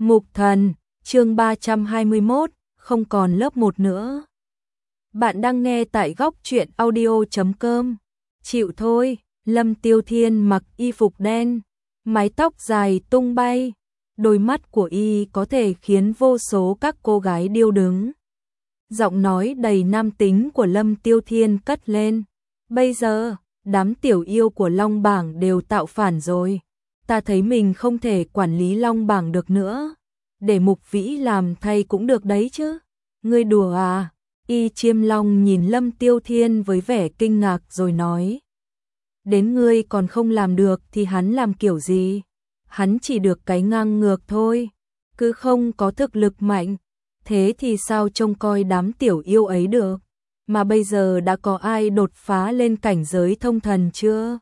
Mục Thần, chương 321, không còn lớp 1 nữa. Bạn đang nghe tại góc truyện audio.com. Chịu thôi, Lâm Tiêu Thiên mặc y phục đen, mái tóc dài tung bay, đôi mắt của y có thể khiến vô số các cô gái điêu đứng. Giọng nói đầy nam tính của Lâm Tiêu Thiên cất lên. Bây giờ, đám tiểu yêu của Long Bảng đều tạo phản rồi. Ta thấy mình không thể quản lý Long Bảng được nữa. Để Mục Vĩ làm thay cũng được đấy chứ. Ngươi đùa à? Y Chiêm Long nhìn Lâm Tiêu Thiên với vẻ kinh ngạc rồi nói. Đến ngươi còn không làm được thì hắn làm kiểu gì? Hắn chỉ được cái ngang ngược thôi. Cứ không có thực lực mạnh. Thế thì sao trông coi đám tiểu yêu ấy được? Mà bây giờ đã có ai đột phá lên cảnh giới thông thần chưa?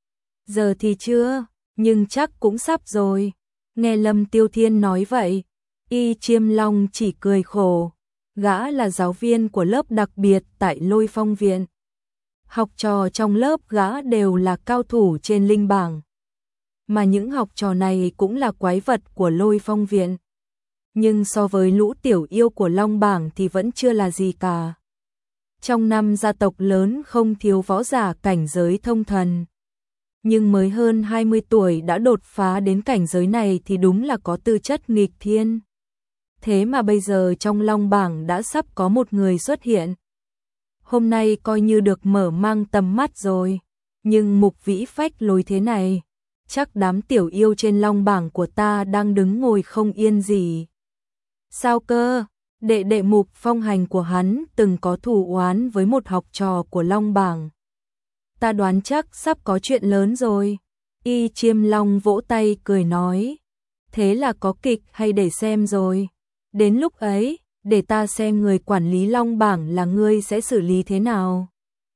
Giờ thì chưa, nhưng chắc cũng sắp rồi. Nghe Lâm Tiêu Thiên nói vậy, Y Chiêm Long chỉ cười khổ. Gã là giáo viên của lớp đặc biệt tại Lôi Phong Viện. Học trò trong lớp gã đều là cao thủ trên linh bảng. Mà những học trò này cũng là quái vật của Lôi Phong Viện. Nhưng so với lũ tiểu yêu của Long Bảng thì vẫn chưa là gì cả. Trong năm gia tộc lớn không thiếu võ giả cảnh giới thông thần. Nhưng mới hơn 20 tuổi đã đột phá đến cảnh giới này thì đúng là có tư chất nghịch thiên. Thế mà bây giờ trong Long Bảng đã sắp có một người xuất hiện. Hôm nay coi như được mở mang tầm mắt rồi. Nhưng Mục Vĩ phách lối thế này, chắc đám tiểu yêu trên Long Bảng của ta đang đứng ngồi không yên gì. Sao cơ? Đệ Mục Phong Hành của hắn từng có thù oán với một học trò của Long Bảng. Ta đoán chắc sắp có chuyện lớn rồi. Y Chiêm Long vỗ tay cười nói. Thế là có kịch hay để xem rồi. Đến lúc ấy, để ta xem người quản lý Long Bảng là ngươi sẽ xử lý thế nào.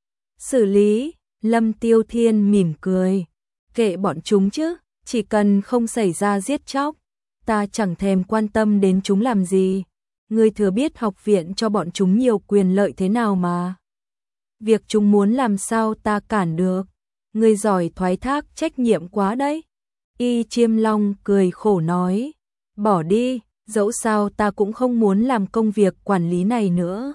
Xử lý, Lâm Tiêu Thiên mỉm cười. Kệ bọn chúng chứ, chỉ cần không xảy ra giết chóc. Ta chẳng thèm quan tâm đến chúng làm gì. Ngươi thừa biết học viện cho bọn chúng nhiều quyền lợi thế nào mà. Việc chúng muốn làm sao ta cản được. Ngươi giỏi thoái thác trách nhiệm quá đấy. Y Chiêm Long cười khổ nói. Bỏ đi, dẫu sao ta cũng không muốn làm công việc quản lý này nữa.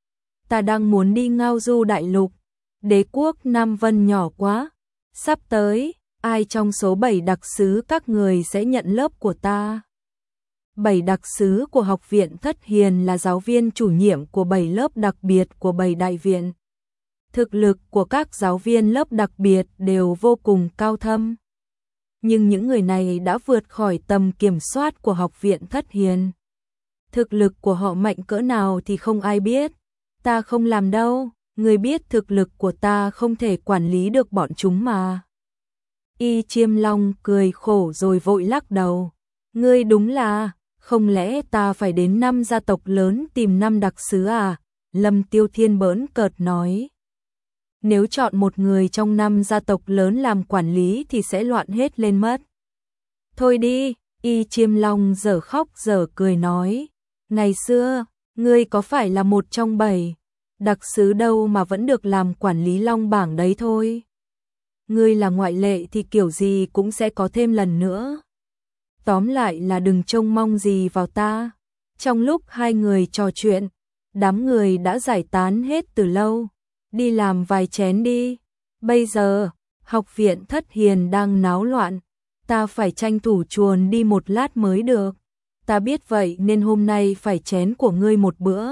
Ta đang muốn đi ngao du đại lục. Đế quốc Nam Vân nhỏ quá. Sắp tới, ai trong số 7 đặc sứ các người sẽ nhận lớp của ta? 7 đặc sứ của học viện Thất Hiền là giáo viên chủ nhiệm của 7 lớp đặc biệt của 7 đại viện. Thực lực của các giáo viên lớp đặc biệt đều vô cùng cao thâm. Nhưng những người này đã vượt khỏi tầm kiểm soát của học viện Thất Hiền. Thực lực của họ mạnh cỡ nào thì không ai biết. Ta không làm đâu, người biết thực lực của ta không thể quản lý được bọn chúng mà. Y Chiêm Long cười khổ rồi vội lắc đầu. Ngươi đúng là, không lẽ ta phải đến 5 gia tộc lớn tìm 5 đặc sứ à? Lâm Tiêu Thiên bỡn cợt nói. Nếu chọn một người trong 5 gia tộc lớn làm quản lý thì sẽ loạn hết lên mất. Thôi đi, Y Chiêm Long dở khóc dở cười nói. Ngày xưa, ngươi có phải là một trong 7 đặc sứ đâu mà vẫn được làm quản lý Long Bảng đấy thôi. Ngươi là ngoại lệ thì kiểu gì cũng sẽ có thêm lần nữa. Tóm lại là đừng trông mong gì vào ta. Trong lúc hai người trò chuyện, đám người đã giải tán hết từ lâu. Đi làm vài chén đi. Bây giờ, học viện Thất Hiền đang náo loạn. Ta phải tranh thủ chuồn đi một lát mới được. Ta biết vậy nên hôm nay phải chén của ngươi một bữa.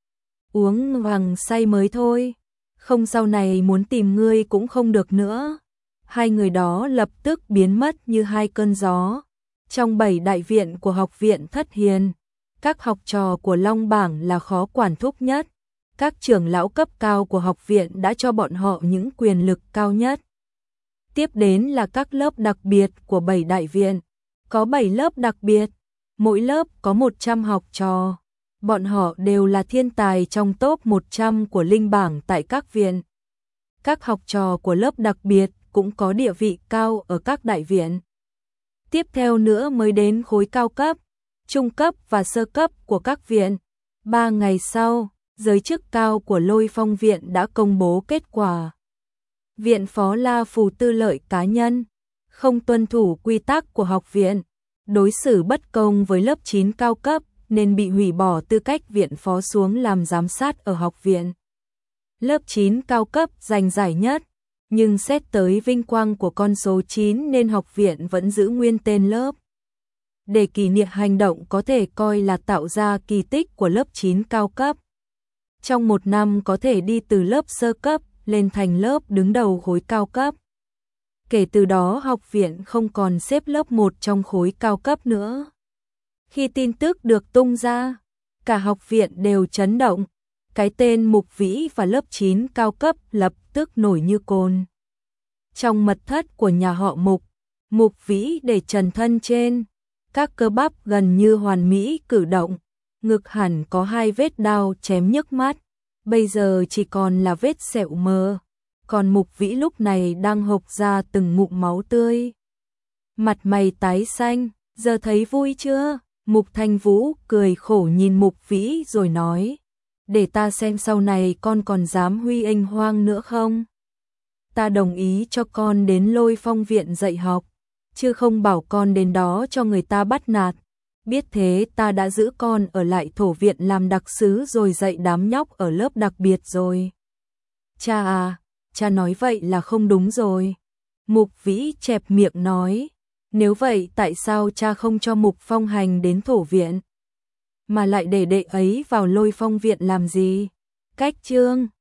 Uống vàng say mới thôi. Không sau này muốn tìm ngươi cũng không được nữa. Hai người đó lập tức biến mất như hai cơn gió. Trong 7 đại viện của học viện Thất Hiền, các học trò của Long Bảng là khó quản thúc nhất. Các trưởng lão cấp cao của học viện đã cho bọn họ những quyền lực cao nhất. Tiếp đến là các lớp đặc biệt của 7 đại viện. Có 7 lớp đặc biệt, mỗi lớp có 100 học trò. Bọn họ đều là thiên tài trong top 100 của linh bảng tại các viện. Các học trò của lớp đặc biệt cũng có địa vị cao ở các đại viện. Tiếp theo nữa mới đến khối cao cấp, trung cấp và sơ cấp của các viện. 3 ngày sau, giới chức cao của Lôi Phong Viện đã công bố kết quả. Viện phó La Phù tư lợi cá nhân, không tuân thủ quy tắc của học viện, đối xử bất công với lớp 9 cao cấp nên bị hủy bỏ tư cách viện phó xuống làm giám sát ở học viện. Lớp 9 cao cấp giành giải nhất, nhưng xét tới vinh quang của con số 9 nên học viện vẫn giữ nguyên tên lớp. Để kỷ niệm hành động có thể coi là tạo ra kỳ tích của lớp 9 cao cấp. Trong một năm có thể đi từ lớp sơ cấp lên thành lớp đứng đầu khối cao cấp. Kể từ đó học viện không còn xếp lớp 1 trong khối cao cấp nữa. Khi tin tức được tung ra, cả học viện đều chấn động. Cái tên Mục Vĩ và lớp 9 cao cấp lập tức nổi như cồn. Trong mật thất của nhà họ Mục, Mục Vĩ để trần thân trên, các cơ bắp gần như hoàn mỹ cử động, ngực hẳn có 2 vết đao chém nhức mắt, bây giờ chỉ còn là vết sẹo mờ, còn Mục Vĩ lúc này đang hộc ra từng ngụm máu tươi. Mặt mày tái xanh, giờ thấy vui chưa? Mục Thanh Vũ cười khổ nhìn Mục Vĩ rồi nói, để ta xem sau này con còn dám huy anh hoang nữa không? Ta đồng ý cho con đến Lôi Phong viện dạy học, chứ không bảo con đến đó cho người ta bắt nạt. Biết thế ta đã giữ con ở lại thổ viện làm đặc sứ rồi dạy đám nhóc ở lớp đặc biệt rồi. Cha à, cha nói vậy là không đúng rồi. Mục Vĩ chẹp miệng nói, nếu vậy tại sao cha không cho Mục Phong Hành đến thổ viện? Mà lại để đệ ấy vào Lôi Phong viện làm gì? Cách chương